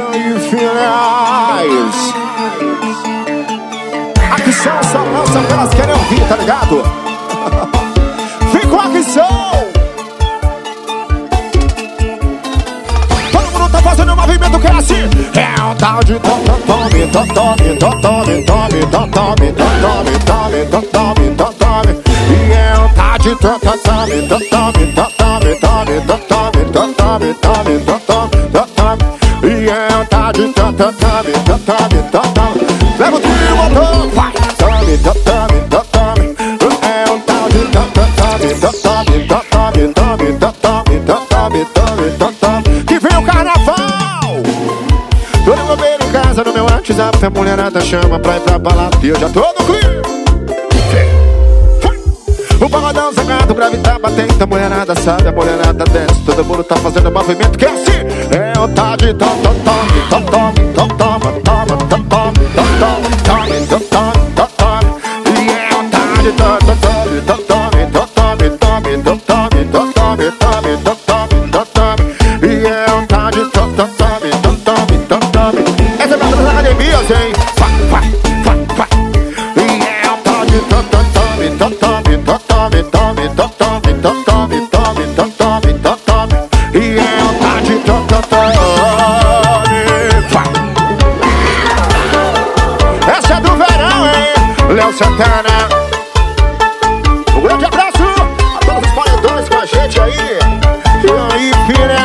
aí, finais. Aqui são só lança que elas querem ouvir, tá ligado? Vem com a Aquisão. Todo mundo tá fazendo um movimento que é assim. É um tal de tome, tome, tome, tome, tome, tome, tome, tome, tome. E é um tal de tome, tome, tome, tome, tome, tome, tome, tome, tome. E é um tal de tome, tome, tome, tome. Leva o trio e botou, vai. Tome, tome, tome. É um tal de tome, tome, tome, tome, tome, tome, tome. Que vem o carnaval. Tô no meu bem em casa, no meu WhatsApp, a mulherada chama pra ir pra balada e eu já tô no clima. O pagodão sagrado, grave tá batendo, a mulherada sabe, a mulherada desce. Todo mundo tá fazendo movimento que é assim. É o tal de tom, tom, tom, tom, tom, tom, tom, tom, tom, tom, tom, tom, tom, tom, tom. E é o tal de tom, tom, tom, tom, tom, tom, tom, tom, tom, tom, tom, tom. E é o tal de tom, tom, tom, tom, tom, tom. Essa é pra todas as academias, hein? Vai, vai, vai, vai. E é o tal de tom, tom, tom, tom, tom. Tome, tome, tome, tome, tome, tome, tome, tome. E é o tal de tome. Essa é do verão, hein? Léo Santana. Um grande abraço a todos os paredões com a gente aí. E aí, filha.